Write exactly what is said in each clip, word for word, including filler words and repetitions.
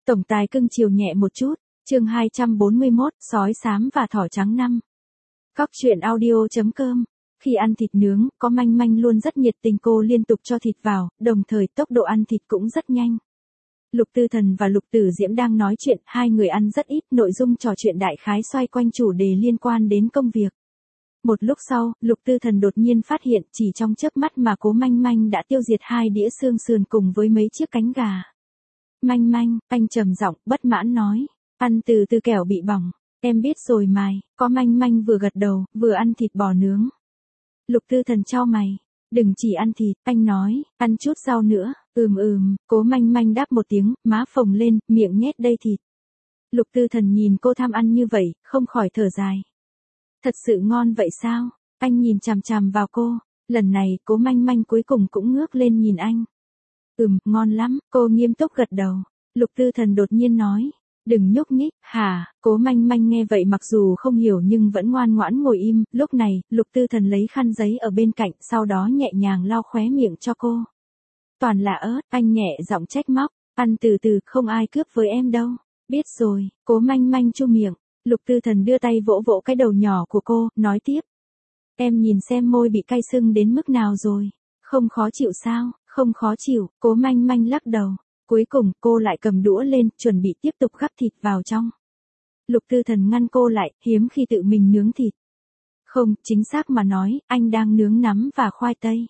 Tổng tài cưng chiều nhẹ một chút, chương hai trăm bốn mươi mốt, sói xám và thỏ trắng năm. Cóc truyện audio chấm com. Khi ăn thịt nướng, có manh manh luôn rất nhiệt tình, cô liên tục cho thịt vào, đồng thời tốc độ ăn thịt cũng rất nhanh. Lục Tư Thần và Lục Tử Diễm đang nói chuyện, hai người ăn rất ít, nội dung trò chuyện đại khái xoay quanh chủ đề liên quan đến công việc. Một lúc sau, Lục Tư Thần đột nhiên phát hiện chỉ trong chớp mắt mà Cố Manh Manh đã tiêu diệt hai đĩa xương sườn cùng với mấy chiếc cánh gà. Manh Manh, anh trầm giọng, bất mãn nói, ăn từ từ kẻo bị bỏng, em biết rồi mày. Có Manh Manh vừa gật đầu, vừa ăn thịt bò nướng. Lục Tư Thần chau mày, đừng chỉ ăn thịt, anh nói, ăn chút rau nữa. Ừm ừm, Cố Manh Manh đáp một tiếng, má phồng lên, miệng nhét đầy thịt. Lục Tư Thần nhìn cô tham ăn như vậy, không khỏi thở dài. Thật sự ngon vậy sao? Anh nhìn chằm chằm vào cô, lần này Cố Manh Manh cuối cùng cũng ngước lên nhìn anh. Ừm, ngon lắm, cô nghiêm túc gật đầu. Lục Tư Thần đột nhiên nói, đừng nhúc nhích. Hả? Cố Manh Manh nghe vậy mặc dù không hiểu nhưng vẫn ngoan ngoãn ngồi im. Lúc này, Lục Tư Thần lấy khăn giấy ở bên cạnh, sau đó nhẹ nhàng lau khóe miệng cho cô. Toàn là ớt, anh nhẹ giọng trách móc, ăn từ từ, không ai cướp với em đâu. Biết rồi. Cố Manh Manh chu miệng. Lục Tư Thần đưa tay vỗ vỗ cái đầu nhỏ của cô, nói tiếp. Em nhìn xem môi bị cay sưng đến mức nào rồi. Không khó chịu sao? Không khó chịu. Cố Manh Manh lắc đầu. Cuối cùng, cô lại cầm đũa lên, chuẩn bị tiếp tục gắp thịt vào trong. Lục Tư Thần ngăn cô lại, hiếm khi tự mình nướng thịt. Không, chính xác mà nói, anh đang nướng nắm và khoai tây.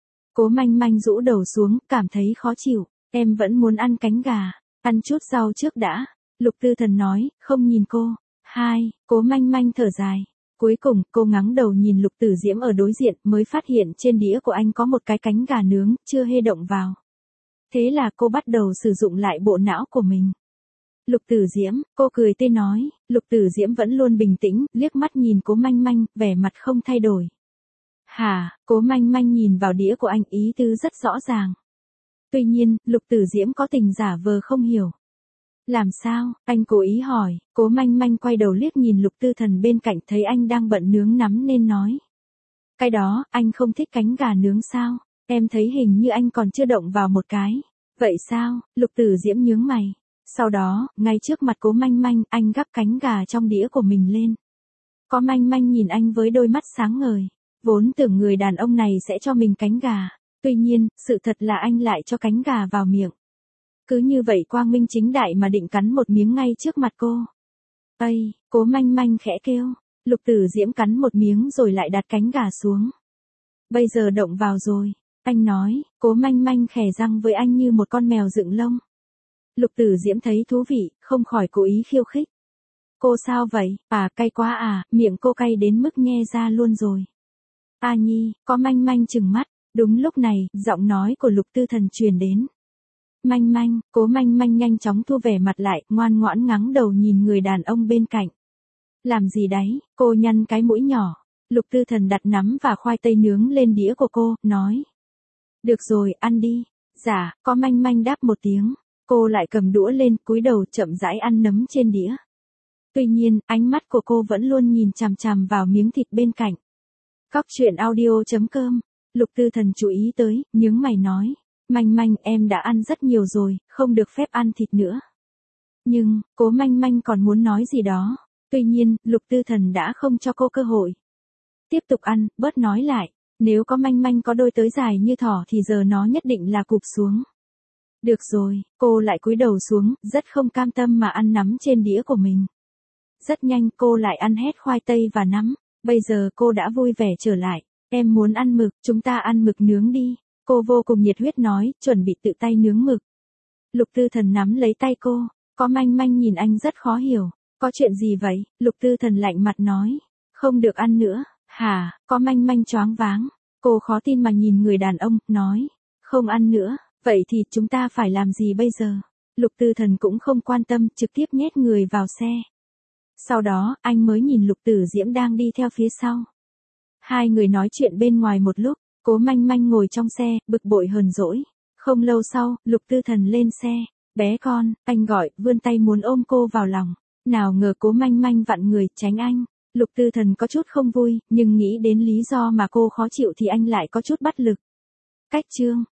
Cố Manh Manh rũ đầu xuống, cảm thấy khó chịu. Em vẫn muốn ăn cánh gà. Ăn chút rau trước đã. Lục Tư Thần nói, không nhìn cô. Hai, Cố Manh Manh thở dài. Cuối cùng, cô ngắng đầu nhìn Lục Tử Diễm ở đối diện, mới phát hiện trên đĩa của anh có một cái cánh gà nướng, chưa hê động vào. Thế là cô bắt đầu sử dụng lại bộ não của mình. Lục Tử Diễm, cô cười tươi nói. Lục Tử Diễm vẫn luôn bình tĩnh, liếc mắt nhìn Cố Manh Manh, vẻ mặt không thay đổi. Hả? Cố Manh Manh nhìn vào đĩa của anh, ý tứ rất rõ ràng. Tuy nhiên, Lục Tử Diễm có tình giả vờ không hiểu. Làm sao? Anh cố ý hỏi. Cố Manh Manh quay đầu liếc nhìn Lục Tư Thần bên cạnh, thấy anh đang bận nướng nắm nên nói. Cái đó, anh không thích cánh gà nướng sao? Em thấy hình như anh còn chưa động vào một cái. Vậy sao? Lục Tử Diễm nhướng mày. Sau đó, ngay trước mặt Cố Manh Manh, anh gắp cánh gà trong đĩa của mình lên. Cố Manh Manh nhìn anh với đôi mắt sáng ngời. Vốn tưởng người đàn ông này sẽ cho mình cánh gà. Tuy nhiên, sự thật là anh lại cho cánh gà vào miệng. Cứ như vậy quang minh chính đại mà định cắn một miếng ngay trước mặt cô. Ây, Cố Manh Manh khẽ kêu. Lục Tử Diễm cắn một miếng rồi lại đặt cánh gà xuống. Bây giờ động vào rồi. Anh nói. Cố Manh Manh khè răng với anh như một con mèo dựng lông. Lục Tử Diễm thấy thú vị, không khỏi cố ý khiêu khích. Cô sao vậy? À, cay quá à, miệng cô cay đến mức nhe ra luôn rồi. A Nhi, Có Manh Manh trừng mắt. Đúng lúc này, giọng nói của Lục Tư Thần truyền đến. Manh Manh, Cố Manh Manh nhanh chóng thu vẻ mặt lại, ngoan ngoãn ngắng đầu nhìn người đàn ông bên cạnh. Làm gì đấy? Cô nhăn cái mũi nhỏ. Lục Tư Thần đặt nắm và khoai tây nướng lên đĩa của cô, nói. Được rồi, ăn đi. Dạ, Có Manh Manh đáp một tiếng. Cô lại cầm đũa lên, cúi đầu chậm rãi ăn nấm trên đĩa. Tuy nhiên, ánh mắt của cô vẫn luôn nhìn chằm chằm vào miếng thịt bên cạnh. Cóc truyện audio chấm com. Lục Tư Thần chú ý tới, nhướng mày nói. Manh Manh, em đã ăn rất nhiều rồi, không được phép ăn thịt nữa. Nhưng, Cố Manh Manh còn muốn nói gì đó. Tuy nhiên, Lục Tư Thần đã không cho cô cơ hội. Tiếp tục ăn, bớt nói lại. Nếu Có Manh Manh có đôi tới dài như thỏ thì giờ nó nhất định là cụp xuống. Được rồi, cô lại cúi đầu xuống, rất không cam tâm mà ăn nắm trên đĩa của mình. Rất nhanh cô lại ăn hết khoai tây và nắm. Bây giờ cô đã vui vẻ trở lại. Em muốn ăn mực, chúng ta ăn mực nướng đi. Cô vô cùng nhiệt huyết nói, chuẩn bị tự tay nướng mực. Lục Tư Thần nắm lấy tay cô. Có Manh Manh nhìn anh rất khó hiểu. Có chuyện gì vậy? Lục Tư Thần lạnh mặt nói. Không được ăn nữa. Hả? Có Manh Manh choáng váng. Cô khó tin mà nhìn người đàn ông, nói. Không ăn nữa. Vậy thì chúng ta phải làm gì bây giờ? Lục Tư Thần cũng không quan tâm, trực tiếp nhét người vào xe. Sau đó, anh mới nhìn Lục Tử Diễm đang đi theo phía sau. Hai người nói chuyện bên ngoài một lúc. Cố Manh Manh ngồi trong xe, bực bội hờn dỗi. Không lâu sau, Lục Tư Thần lên xe. Bé con, anh gọi, vươn tay muốn ôm cô vào lòng. Nào ngờ Cố Manh Manh vặn người, tránh anh. Lục Tư Thần có chút không vui, nhưng nghĩ đến lý do mà cô khó chịu thì anh lại có chút bất lực. Cách chương.